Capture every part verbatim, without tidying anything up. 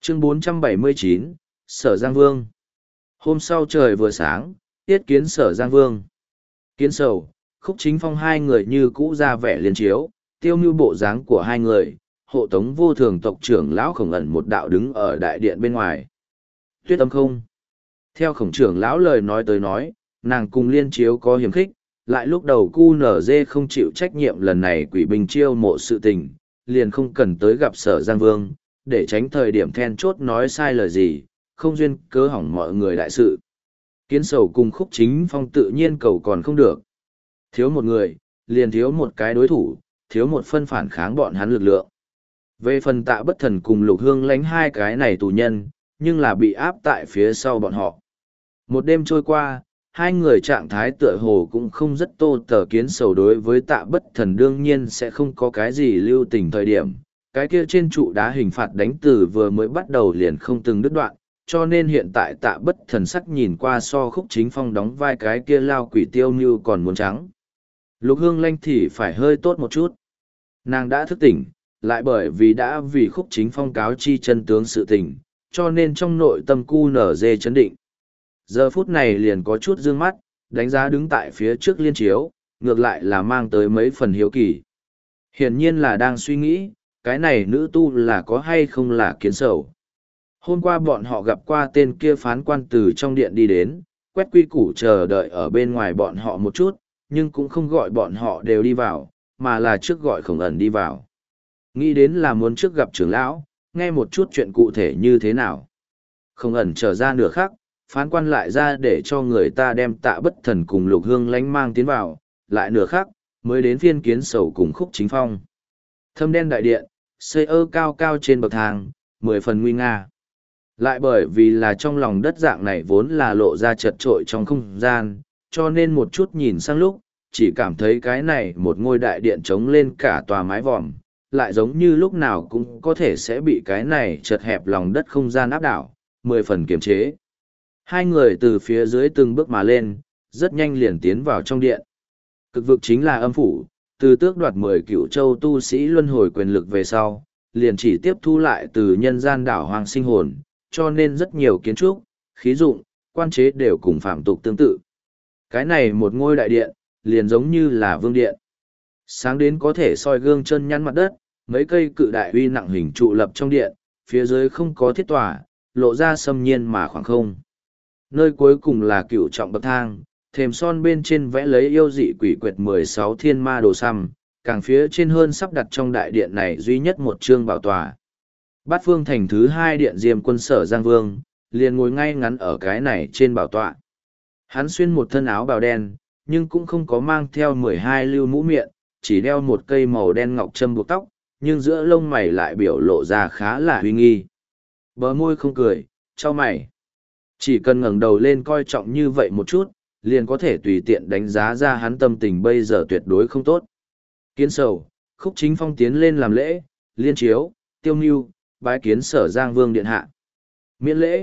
Chương bốn trăm bảy mươi chín, Sở Giang Vương. Hôm sau trời vừa sáng, tiết kiến Sở Giang Vương. Kiến Sầu, Khúc Chính Phong hai người như cũ ra vẻ liên chiếu, tiêu mưu bộ dáng của hai người, hộ tống vô thường tộc trưởng lão Khổng Ẩn một đạo đứng ở đại điện bên ngoài. Tuyết Âm không. Theo Khổng trưởng lão lời nói tới nói, nàng cùng liên chiếu có hiểm khích, lại lúc đầu cu nở dê không chịu trách nhiệm lần này quỷ binh chiêu mộ sự tình, liền không cần tới gặp Sở Giang Vương, để tránh thời điểm then chốt nói sai lời gì, không duyên cớ hỏng mọi người đại sự. Kiến Sầu cùng Khúc Chính Phong tự nhiên cầu còn không được. Thiếu một người, liền thiếu một cái đối thủ, thiếu một phân phản kháng bọn hắn lực lượng. Về phần Tạ Bất Thần cùng Lục Hương lánh hai cái này tù nhân, nhưng là bị áp tại phía sau bọn họ. Một đêm trôi qua, hai người trạng thái tựa hồ cũng không rất tô tờ. Kiến Sầu đối với Tạ Bất Thần đương nhiên sẽ không có cái gì lưu tình thời điểm. Cái kia trên trụ đá hình phạt đánh từ vừa mới bắt đầu liền không từng đứt đoạn, cho nên hiện tại Tạ Bất Thần sắc nhìn qua so Khúc Chính Phong đóng vai cái kia lao quỷ tiêu như còn muốn trắng. Lục Hương Lanh thì phải hơi tốt một chút. Nàng đã thức tỉnh, lại bởi vì đã vì Khúc Chính Phong cáo chi chân tướng sự tình, cho nên trong nội tâm cu nở dê chấn định. Giờ phút này liền có chút dương mắt, đánh giá đứng tại phía trước liên chiếu, ngược lại là mang tới mấy phần hiếu kỳ. Hiển nhiên là đang suy nghĩ, cái này nữ tu là có hay không là Kiến Sầu. Hôm qua bọn họ gặp qua tên kia phán quan từ trong điện đi đến, quét quy củ chờ đợi ở bên ngoài bọn họ một chút, nhưng cũng không gọi bọn họ đều đi vào, mà là trước gọi Khổng Ẩn đi vào. Nghĩ đến là muốn trước gặp trưởng lão, nghe một chút chuyện cụ thể như thế nào. Khổng Ẩn trở ra nửa khắc, phán quan lại ra để cho người ta đem Tạ Bất Thần cùng Lục Hương lánh mang tiến vào, lại nửa khắc, mới đến phiên Kiến Sầu cùng Khúc Chính Phong. Thâm đen đại điện, xây ơ cao cao trên bậc thang, mười phần nguy nga. Lại bởi vì là trong lòng đất dạng này vốn là lộ ra chật trội trong không gian, cho nên một chút nhìn sang lúc, chỉ cảm thấy cái này một ngôi đại điện trống lên cả tòa mái vòm, lại giống như lúc nào cũng có thể sẽ bị cái này chật hẹp lòng đất không gian áp đảo, mười phần kiềm chế. Hai người từ phía dưới từng bước mà lên, rất nhanh liền tiến vào trong điện. Cực vực chính là âm phủ, từ tước đoạt mười cựu châu tu sĩ luân hồi quyền lực về sau, liền chỉ tiếp thu lại từ nhân gian đảo hoàng sinh hồn, cho nên rất nhiều kiến trúc, khí dụng, quan chế đều cùng phạm tục tương tự. Cái này một ngôi đại điện, liền giống như là vương điện. Sáng đến có thể soi gương chân nhăn mặt đất, mấy cây cự đại uy nặng hình trụ lập trong điện, phía dưới không có thiết tòa, lộ ra xâm nhiên mà khoảng không. Nơi cuối cùng là cựu trọng bậc thang, thềm son bên trên vẽ lấy yêu dị quỷ quyệt mười sáu thiên ma đồ xăm, càng phía trên hơn sắp đặt trong đại điện này duy nhất một chương bảo tòa. Bát phương thành thứ hai điện diêm quân Sở Giang Vương, liền ngồi ngay ngắn ở cái này trên bảo tọa. Hắn xuyên một thân áo bào đen, nhưng cũng không có mang theo mười hai lưu mũ miệng, chỉ đeo một cây màu đen ngọc châm buộc tóc, nhưng giữa lông mày lại biểu lộ ra khá là huy nghi. Bờ môi không cười, trao mày. Chỉ cần ngẩng đầu lên coi trọng như vậy một chút, liền có thể tùy tiện đánh giá ra hắn tâm tình bây giờ tuyệt đối không tốt. Kiến Sầu, Khúc Chính Phong tiến lên làm lễ, liên chiếu, tiêu mưu, bái kiến Sở Giang Vương điện hạ. Miễn lễ.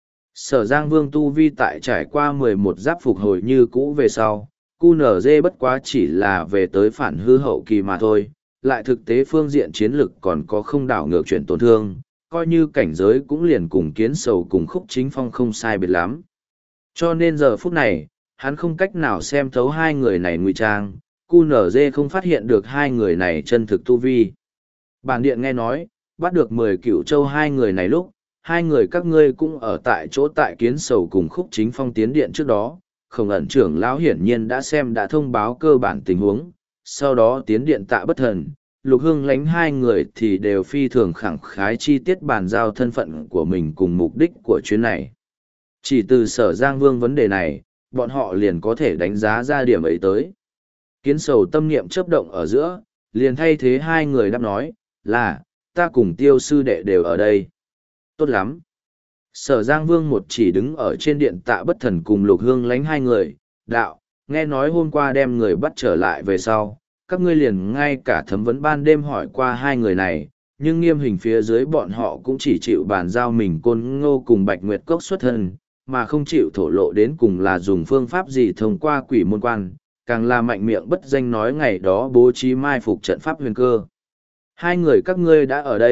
Sở Giang Vương tu vi tại trải qua mười một giáp phục hồi như cũ về sau, cu nở dê bất quá chỉ là về tới phản hư hậu kỳ mà thôi, lại thực tế phương diện chiến lực còn có không đảo ngược chuyển tổn thương, coi như cảnh giới cũng liền cùng Kiến Sầu cùng Khúc Chính Phong không sai biệt lắm. Cho nên giờ phút này, hắn không cách nào xem thấu hai người này ngụy trang, cu nở dê không phát hiện được hai người này chân thực tu vi. Bản điện nghe nói, bắt được mười cựu châu hai người này lúc, hai người các ngươi cũng ở tại chỗ tại Kiến Sầu cùng Khúc Chính Phong tiến điện trước đó, Khổng Ẩn trưởng lão hiển nhiên đã xem đã thông báo cơ bản tình huống, sau đó tiến điện Tạ Bất Thần, Lục Hương lánh hai người thì đều phi thường khẳng khái chi tiết bàn giao thân phận của mình cùng mục đích của chuyến này. Chỉ từ Sở Giang Vương vấn đề này, bọn họ liền có thể đánh giá ra điểm ấy tới. Kiến Sầu tâm niệm chớp động ở giữa, liền thay thế hai người đáp nói, là, ta cùng Tiêu sư đệ đều ở đây. Tốt lắm. Sở Giang Vương một chỉ đứng ở trên điện Tạ Bất Thần cùng Lục Hương lánh hai người, đạo, nghe nói hôm qua đem người bắt trở lại về sau, các ngươi liền ngay cả thẩm vấn ban đêm hỏi qua hai người này, nhưng nghiêm hình phía dưới bọn họ cũng chỉ chịu bàn giao mình Côn Ngô cùng Bạch Nguyệt Cốc xuất thân, mà không chịu thổ lộ đến cùng là dùng phương pháp gì thông qua quỷ môn quan, càng là mạnh miệng bất danh nói ngày đó bố trí mai phục trận pháp huyền cơ. Hai người các ngươi đã ở đây,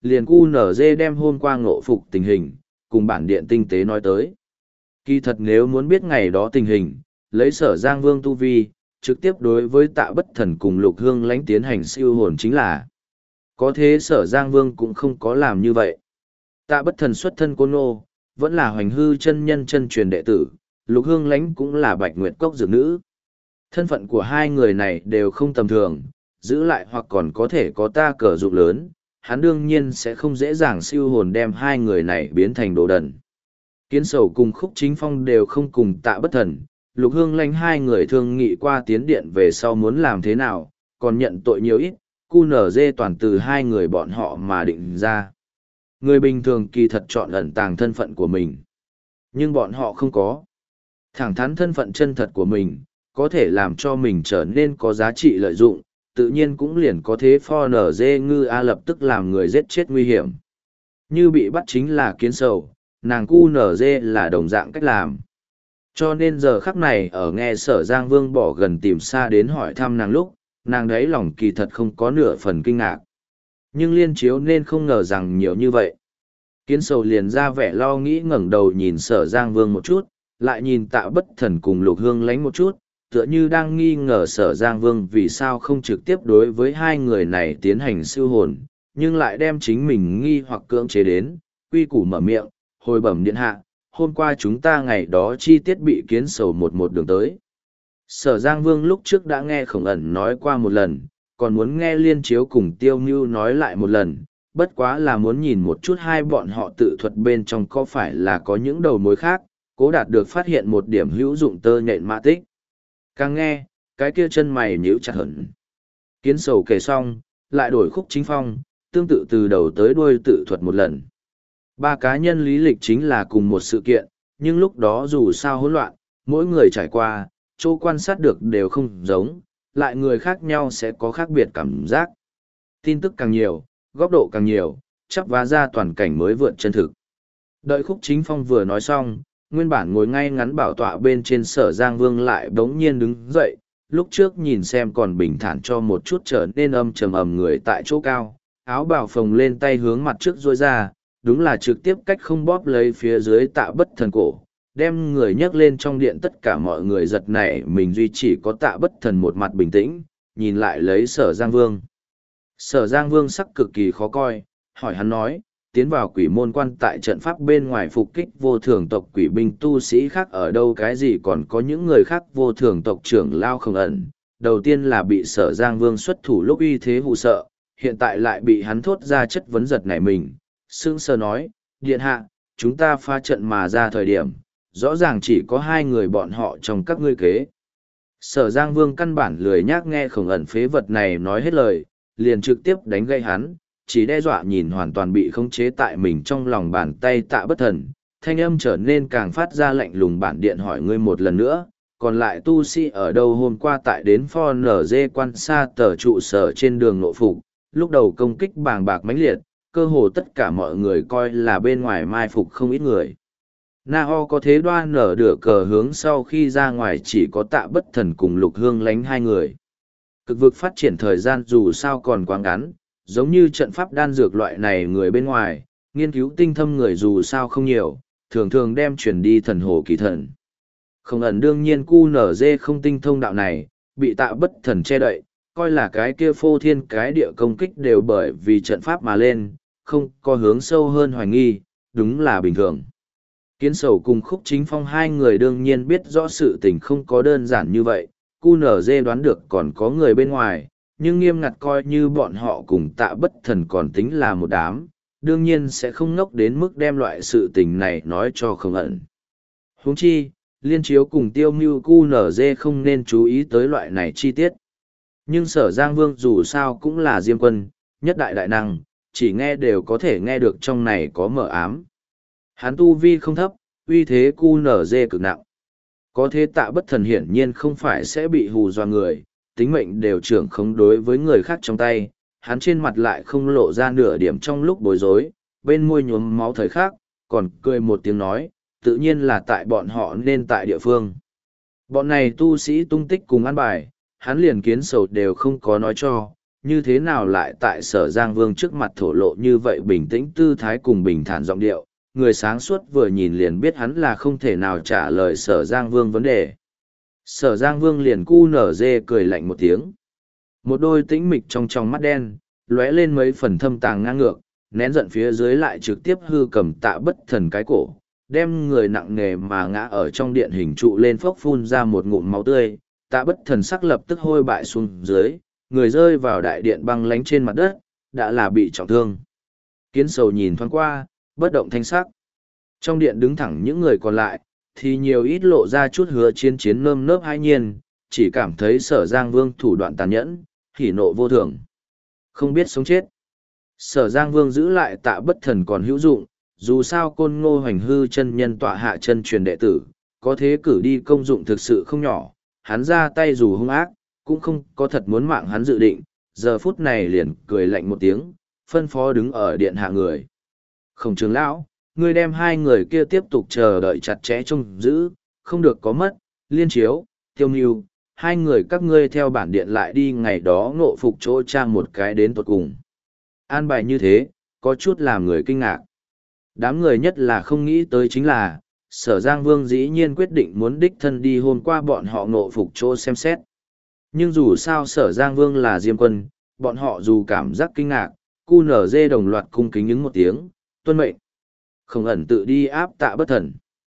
liền cu nở dê đem hôm qua ngộ phục tình hình, cùng bản điện tinh tế nói tới. Kỳ thật nếu muốn biết ngày đó tình hình, lấy sở Giang Vương tu vi, trực tiếp đối với tạ bất thần cùng lục hương lãnh tiến hành siêu hồn chính là. Có thế sở Giang Vương cũng không có làm như vậy. Tạ bất thần xuất thân côn nô, vẫn là hoành hư chân nhân chân truyền đệ tử, lục hương lãnh cũng là bạch nguyệt cốc dược nữ. Thân phận của hai người này đều không tầm thường, giữ lại hoặc còn có thể có ta cờ dụng lớn, hắn đương nhiên sẽ không dễ dàng siêu hồn đem hai người này biến thành đồ đần. Kiến sầu cùng khúc chính phong đều không cùng tạ bất thần, lục hương lãnh hai người thương nghị qua tiến điện về sau muốn làm thế nào, còn nhận tội nhiều ít, cu nở dê toàn từ hai người bọn họ mà định ra. Người bình thường kỳ thật chọn ẩn tàng thân phận của mình, nhưng bọn họ không có. Thẳng thắn thân phận chân thật của mình, có thể làm cho mình trở nên có giá trị lợi dụng, tự nhiên cũng liền có thế pho nở dê ngư a lập tức làm người giết chết nguy hiểm. Như bị bắt chính là kiến sầu, nàng cu nở dê là đồng dạng cách làm. Cho nên giờ khắc này ở nghe sở Giang Vương bỏ gần tìm xa đến hỏi thăm nàng lúc, nàng đấy lòng kỳ thật không có nửa phần kinh ngạc. Nhưng liên chiếu nên không ngờ rằng nhiều như vậy. Kiến sầu liền ra vẻ lo nghĩ ngẩng đầu nhìn sở Giang Vương một chút, lại nhìn tạ bất thần cùng lục hương lánh một chút, tựa như đang nghi ngờ sở Giang Vương vì sao không trực tiếp đối với hai người này tiến hành siêu hồn, nhưng lại đem chính mình nghi hoặc cưỡng chế đến, quy củ mở miệng, hồi bẩm điện hạ, hôm qua chúng ta ngày đó chi tiết bị kiến sầu một một đường tới. Sở Giang Vương lúc trước đã nghe khổng ẩn nói qua một lần, còn muốn nghe liên chiếu cùng tiêu mưu nói lại một lần, bất quá là muốn nhìn một chút hai bọn họ tự thuật bên trong có phải là có những đầu mối khác, cố đạt được phát hiện một điểm hữu dụng tơ nhện mã tích. Càng nghe, cái kia chân mày nhíu chặt hẳn. Kiến sầu kể xong, lại đổi khúc chính phong, tương tự từ đầu tới đuôi tự thuật một lần. Ba cá nhân lý lịch chính là cùng một sự kiện, nhưng lúc đó dù sao hỗn loạn, mỗi người trải qua, chỗ quan sát được đều không giống, lại người khác nhau sẽ có khác biệt cảm giác. Tin tức càng nhiều, góc độ càng nhiều, chắp vá ra toàn cảnh mới vượt chân thực. Đợi khúc chính phong vừa nói xong, nguyên bản ngồi ngay ngắn bảo tọa bên trên sở Giang Vương lại bỗng nhiên đứng dậy, lúc trước nhìn xem còn bình thản cho một chút trở nên âm trầm ầm người tại chỗ cao, áo bào phồng lên tay hướng mặt trước rôi ra, đúng là trực tiếp cách không bóp lấy phía dưới tạ bất thần cổ, đem người nhấc lên trong điện tất cả mọi người giật nảy mình duy chỉ có tạ bất thần một mặt bình tĩnh, nhìn lại lấy sở Giang Vương. Sở Giang Vương sắc cực kỳ khó coi, hỏi hắn nói, tiến vào quỷ môn quan tại trận pháp bên ngoài phục kích vô thường tộc quỷ binh tu sĩ khác ở đâu cái gì còn có những người khác vô thường tộc trưởng lao không ẩn. Đầu tiên là bị sở Giang Vương xuất thủ lúc uy thế hù sợ, hiện tại lại bị hắn thốt ra chất vấn giật nảy mình. Sương sờ nói, điện hạ, chúng ta pha trận mà ra thời điểm, rõ ràng chỉ có hai người bọn họ trong các ngươi kế. Sở Giang Vương căn bản lười nhác nghe khổng ẩn phế vật này nói hết lời, liền trực tiếp đánh gây hắn, chỉ đe dọa nhìn hoàn toàn bị khống chế tại mình trong lòng bàn tay tạ bất thần, thanh âm trở nên càng phát ra lạnh lùng bản điện hỏi ngươi một lần nữa, còn lại tu sĩ ở đâu hôm qua tại đến pho nở dê quan xa tờ trụ sở trên đường nội phục, lúc đầu công kích bàng bạc mãnh liệt, cơ hồ tất cả mọi người coi là bên ngoài mai phục không ít người. Na Ho có thế đoan nở đửa cờ hướng sau khi ra ngoài chỉ có tạ bất thần cùng lục hương lánh hai người. Cực vực phát triển thời gian dù sao còn quá ngắn, giống như trận pháp đan dược loại này người bên ngoài, nghiên cứu tinh thâm người dù sao không nhiều, thường thường đem chuyển đi thần hồ kỳ thần. Không ẩn đương nhiên cu nở dê không tinh thông đạo này, bị tạ bất thần che đậy, coi là cái kia phô thiên cái địa công kích đều bởi vì trận pháp mà lên, không có hướng sâu hơn hoài nghi, đúng là bình thường. Kiến sầu cùng khúc chính phong hai người đương nhiên biết rõ sự tình không có đơn giản như vậy, cu nở dê đoán được còn có người bên ngoài, nhưng nghiêm ngặt coi như bọn họ cùng tạ bất thần còn tính là một đám, đương nhiên sẽ không ngốc đến mức đem loại sự tình này nói cho không ẩn. Huống chi, liên chiếu cùng tiêu mưu cu nở dê không nên chú ý tới loại này chi tiết. Nhưng sở Giang Vương dù sao cũng là diêm quân, nhất đại đại năng, chỉ nghe đều có thể nghe được trong này có mở ám. Hắn tu vi không thấp, uy thế cu nở dê cực nặng. Có thế tạ bất thần hiển nhiên không phải sẽ bị hù dọa người, tính mệnh đều trưởng khống đối với người khác trong tay, hắn trên mặt lại không lộ ra nửa điểm trong lúc bối rối, bên môi nhuốm máu thời khác, còn cười một tiếng nói, tự nhiên là tại bọn họ nên tại địa phương. Bọn này tu sĩ tung tích cùng ăn bài, hắn liền kiến sầu đều không có nói cho, như thế nào lại tại Sở Giang Vương trước mặt thổ lộ như vậy bình tĩnh tư thái cùng bình thản giọng điệu, người sáng suốt vừa nhìn liền biết hắn là không thể nào trả lời Sở Giang Vương vấn đề. Sở Giang Vương liền cu nở dê cười lạnh một tiếng. Một đôi tĩnh mịch trong trong mắt đen, lóe lên mấy phần thâm tàng ngang ngược, nén giận phía dưới lại trực tiếp hư cầm Tạ Bất Thần cái cổ, đem người nặng nề mà ngã ở trong điện hình trụ lên phốc phun ra một ngụm máu tươi. Tạ Bất Thần sắc lập tức hôi bại xuống dưới, người rơi vào đại điện băng lánh trên mặt đất, đã là bị trọng thương. Kiến Sầu nhìn thoáng qua, bất động thanh sắc. Trong điện đứng thẳng những người còn lại, thì nhiều ít lộ ra chút hứa chiến chiến nơm nớp hai nhiên, chỉ cảm thấy Sở Giang Vương thủ đoạn tàn nhẫn, hỉ nộ vô thường. Không biết sống chết. Sở Giang Vương giữ lại Tạ Bất Thần còn hữu dụng, dù sao Côn Ngô Hoành Hư chân nhân tọa hạ chân truyền đệ tử, có thế cử đi công dụng thực sự không nhỏ, hắn ra tay dù hung ác, cũng không có thật muốn mạng hắn dự định, giờ phút này liền cười lạnh một tiếng, phân phó đứng ở điện hạ người. Khổng Trường lão, ngươi đem hai người kia tiếp tục chờ đợi chặt chẽ trông giữ, không được có mất, Liên Chiếu, Tiêu Ngưu, hai người các ngươi theo bản điện lại đi ngày đó ngộ phục chỗ trang một cái đến tột cùng. An bài như thế, có chút làm người kinh ngạc. Đám người nhất là không nghĩ tới chính là, Sở Giang Vương dĩ nhiên quyết định muốn đích thân đi hôm qua bọn họ ngộ phục chỗ xem xét. Nhưng dù sao Sở Giang Vương là Diêm Quân, bọn họ dù cảm giác kinh ngạc, cu nở dê đồng loạt cung kính những một tiếng, tuân mệnh. Không ẩn tự đi áp Tạ Bất Thần.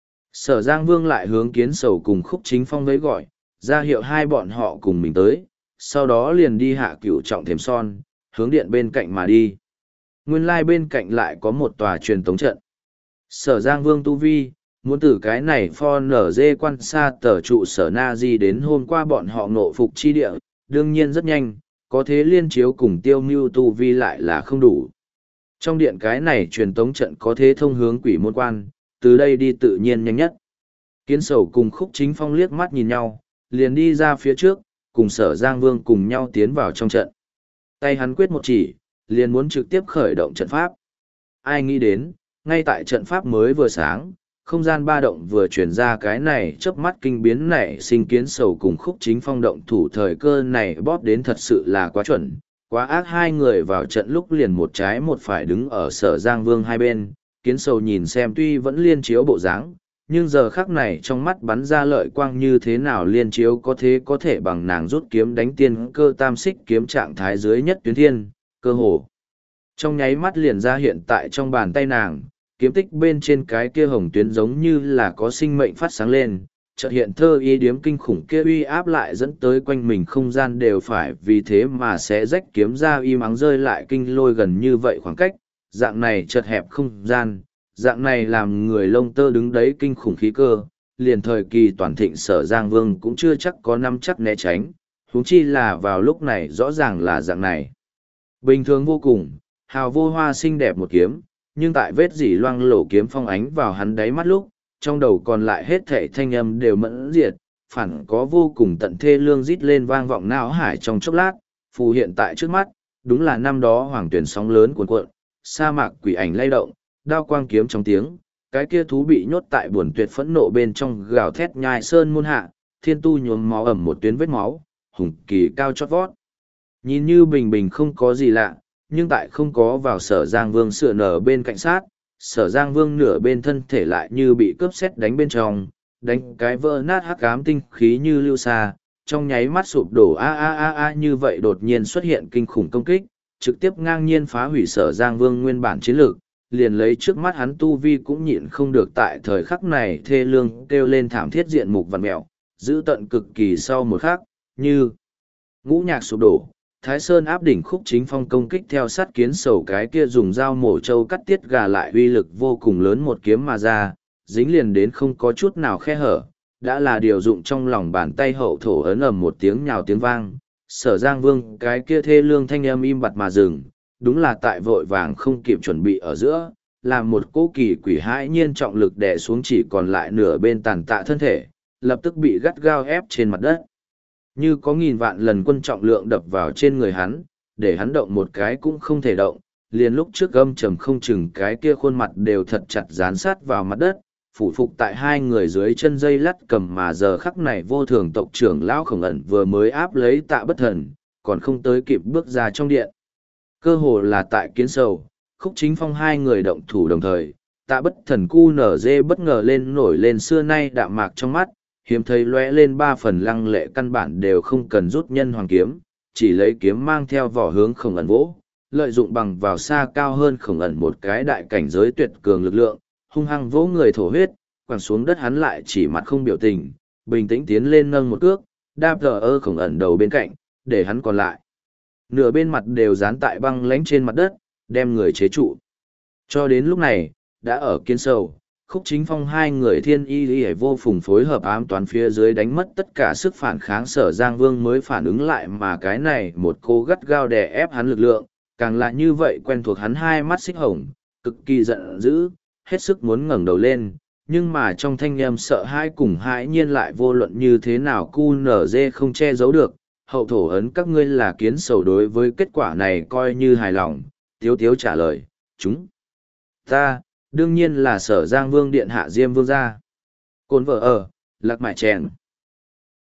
Sở Giang Vương lại hướng Kiến Sầu cùng Khúc Chính Phong với gọi, ra hiệu hai bọn họ cùng mình tới, sau đó liền đi hạ cửu trọng thềm son, hướng điện bên cạnh mà đi. Nguyên lai bên cạnh lại có một tòa truyền tống trận. Sở Giang Vương tu vi, muốn từ cái này pho nở dê quan xa tờ trụ sở na di đến hôm qua bọn họ ngộ phục chi địa, đương nhiên rất nhanh, có thế Liên Chiếu cùng Tiêu Mưu tu vi lại là không đủ. Trong điện cái này truyền tống trận có thế thông hướng quỷ môn quan, từ đây đi tự nhiên nhanh nhất. Kiến Sầu cùng Khúc Chính Phong liếc mắt nhìn nhau, liền đi ra phía trước, cùng Sở Giang Vương cùng nhau tiến vào trong trận. Tay hắn quyết một chỉ, liền muốn trực tiếp khởi động trận pháp. Ai nghĩ đến, ngay tại trận pháp mới vừa sáng, không gian ba động vừa chuyển ra cái này chớp mắt kinh biến này sinh Kiến Sầu cùng Khúc Chính Phong động thủ thời cơ này bóp đến thật sự là quá chuẩn. Quá ác, hai người vào trận lúc liền một trái một phải đứng ở Sở Giang Vương hai bên, Kiến Sầu nhìn xem tuy vẫn Liên Chiếu bộ dáng, nhưng giờ khắc này trong mắt bắn ra lợi quang như thế nào Liên Chiếu có thế có thể bằng nàng rút kiếm đánh tiên cơ tam xích kiếm trạng thái dưới nhất tuyến thiên, cơ hồ. Trong nháy mắt liền ra hiện tại trong bàn tay nàng, kiếm tích bên trên cái kia hồng tuyến giống như là có sinh mệnh phát sáng lên, chợt hiện thơ ý điếm kinh khủng kia uy áp lại dẫn tới quanh mình không gian đều phải vì thế mà sẽ rách kiếm ra im ắng rơi lại kinh lôi gần như vậy khoảng cách, dạng này chợt hẹp không gian, dạng này làm người lông tơ đứng đấy kinh khủng khí cơ, liền thời kỳ toàn thịnh Sở Giang Vương cũng chưa chắc có năm chắc né tránh, huống chi là vào lúc này rõ ràng là dạng này. Bình thường vô cùng, hào vô hoa xinh đẹp một kiếm, nhưng tại vết dỉ loang lổ kiếm phong ánh vào hắn đáy mắt lúc, trong đầu còn lại hết thảy thanh âm đều mẫn diệt, phản có vô cùng tận thê lương rít lên vang vọng não hải trong chốc lát, phù hiện tại trước mắt, đúng là năm đó hoàng tuyển sóng lớn cuồn cuộn, sa mạc quỷ ảnh lay động, đao quang kiếm trong tiếng, cái kia thú bị nhốt tại buồn tuyệt phẫn nộ bên trong gào thét nhai sơn muôn hạ, thiên tu nhuốm máu ẩm một tuyến vết máu, hùng kỳ cao chót vót. Nhìn như bình bình không có gì lạ, nhưng tại không có vào Sở Giang Vương sửa nở bên cạnh sát, Sở Giang Vương nửa bên thân thể lại như bị cướp xét đánh bên trong, đánh cái vỡ nát hắc ám tinh khí như lưu xa, trong nháy mắt sụp đổ a a a a như vậy đột nhiên xuất hiện kinh khủng công kích, trực tiếp ngang nhiên phá hủy Sở Giang Vương nguyên bản chiến lược, liền lấy trước mắt hắn tu vi cũng nhịn không được tại thời khắc này thê lương kêu lên thảm thiết diện mục vằn mẹo, giữ tận cực kỳ sau một khắc, như ngũ nhạc sụp đổ. Thái Sơn áp đỉnh Khúc Chính Phong công kích theo sát Kiến Sầu cái kia dùng dao mổ trâu cắt tiết gà lại uy lực vô cùng lớn một kiếm mà ra, dính liền đến không có chút nào khe hở, đã là điều dụng trong lòng bàn tay hậu thổ ấn ầm một tiếng nhào tiếng vang. Sở Giang Vương cái kia thê lương thanh âm im bặt mà dừng, đúng là tại vội vàng không kịp chuẩn bị ở giữa, làm một cỗ kỳ quỷ hãi nhiên trọng lực đè xuống chỉ còn lại nửa bên tàn tạ thân thể, lập tức bị gắt gao ép trên mặt đất. Như có nghìn vạn lần quân trọng lượng đập vào trên người hắn, để hắn động một cái cũng không thể động, liền lúc trước gâm trầm không chừng cái kia khuôn mặt đều thật chặt dán sát vào mặt đất, phủ phục tại hai người dưới chân dây lắt cầm mà giờ khắc này vô thường tộc trưởng lão Khổng Ẩn vừa mới áp lấy Tạ Bất Thần, còn không tới kịp bước ra trong điện. Cơ hồ là tại kiến sầu, Khúc Chính Phong hai người động thủ đồng thời, Tạ Bất Thần cu nở dê bất ngờ lên nổi lên xưa nay đạm mạc trong mắt, hiếm thấy lóe lên ba phần lăng lệ căn bản đều không cần rút nhân hoàng kiếm, chỉ lấy kiếm mang theo vỏ hướng Khổng Ẩn vỗ, lợi dụng bằng vào xa cao hơn Khổng Ẩn một cái đại cảnh giới tuyệt cường lực lượng, hung hăng vỗ người thổ huyết, quẳng xuống đất hắn lại chỉ mặt không biểu tình, bình tĩnh tiến lên nâng một cước, đạp thờ ơ Khổng Ẩn đầu bên cạnh, để hắn còn lại. Nửa bên mặt đều dán tại băng lánh trên mặt đất, đem người chế trụ. Cho đến lúc này, đã ở Kiến Sầu, Khúc Chính Phong hai người thiên y y vô phùng phối hợp ám toán phía dưới đánh mất tất cả sức phản kháng, Sở Giang Vương mới phản ứng lại mà cái này một cô gắt gao đè ép hắn lực lượng, càng là như vậy quen thuộc hắn hai mắt xích hồng, cực kỳ giận dữ, hết sức muốn ngẩng đầu lên, nhưng mà trong thanh âm sợ hãi cùng hãi nhiên lại vô luận như thế nào cu nở dê không che giấu được, hậu thổ ấn các ngươi là Kiến Sầu đối với kết quả này coi như hài lòng, tiếu tiếu trả lời, chúng ta đương nhiên là Sở Giang Vương điện hạ Diêm Vương gia. Cồn vợ ở, lạc mại chèn.